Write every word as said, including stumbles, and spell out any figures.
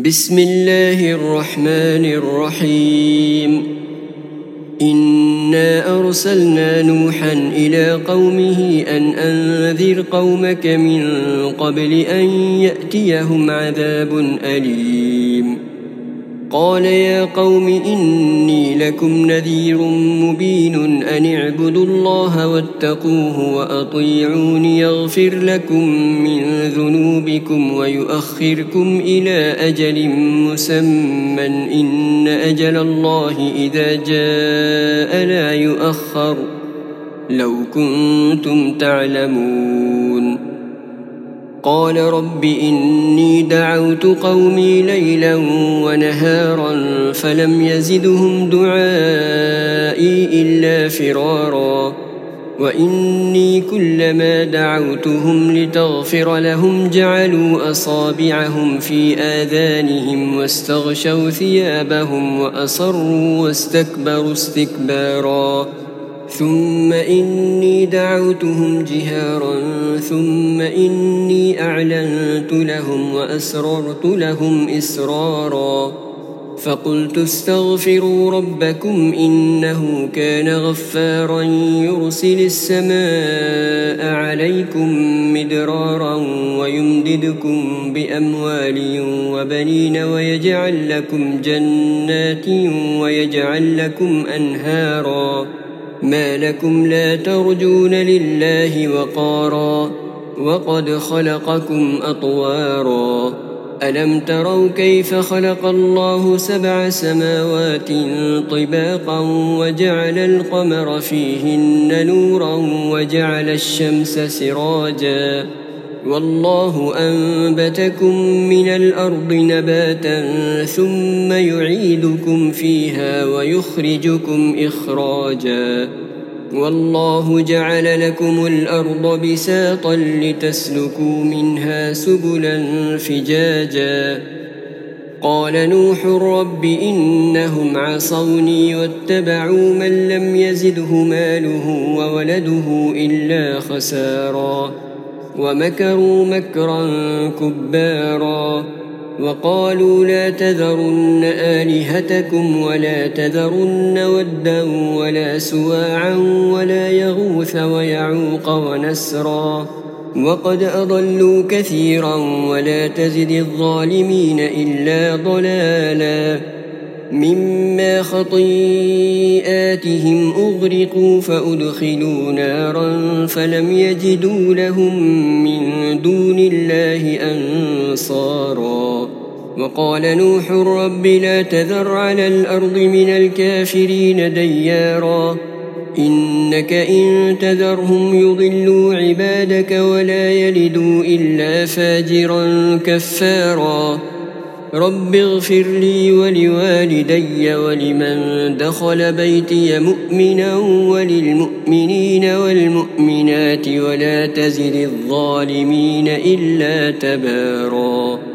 بسم الله الرحمن الرحيم إنا أرسلنا نوحا إلى قومه أن أنذر قومك من قبل أن يأتيهم عذاب أليم قال يا قوم إني لكم نذير مبين أن اعبدوا الله واتقوه وأطيعون يغفر لكم من ذنوبكم ويؤخركم إلى أجل مسمى إن أجل الله إذا جاء لا يؤخر لو كنتم تعلمون قال رب إني دعوت قومي ليلا ونهارا فلم يزدهم دعائي إلا فرارا وإني كلما دعوتهم لتغفر لهم جعلوا أصابعهم في آذانهم واستغشوا ثيابهم وأصروا واستكبروا استكبارا ثم إني دعوتهم جهارا ثم إني أعلنت لهم وأسررت لهم إسرارا فقلت استغفروا ربكم إنه كان غفارا يرسل السماء عليكم مدرارا ويمددكم بأموال وبنين ويجعل لكم جنات ويجعل لكم أنهارا ما لكم لا ترجون لله وقارا وقد خلقكم أطوارا ألم تروا كيف خلق الله سبع سماوات طباقا وجعل القمر فيهن نورا وجعل الشمس سراجا والله أنبتكم من الأرض نباتا ثم يعيدكم فيها ويخرجكم إخراجا والله جعل لكم الأرض بساطا لتسلكوا منها سبلا فجاجا قال نوح رب إنهم عصوني واتبعوا من لم يزده ماله وولده إلا خسارا ومكروا مكرا كبارا وقالوا لا تذرن آلهتكم ولا تذرن ودا ولا سواعا ولا يغوث ويعوق ونسرا وقد أضلوا كثيرا ولا تزد الظالمين إلا ضلالا مما خطيئاتهم أغرقوا فأدخلوا نارا فلم يجدوا لهم من دون الله أنصارا وقال نوح رب لا تذر على الأرض من الكافرين ديارا إنك إن تذرهم يضلوا عبادك ولا يلدوا إلا فاجرا كفارا رب اغفر لي ولوالدي ولمن دخل بيتي مؤمنا وللمؤمنين والمؤمنات ولا تزد الظالمين إلا تبارا.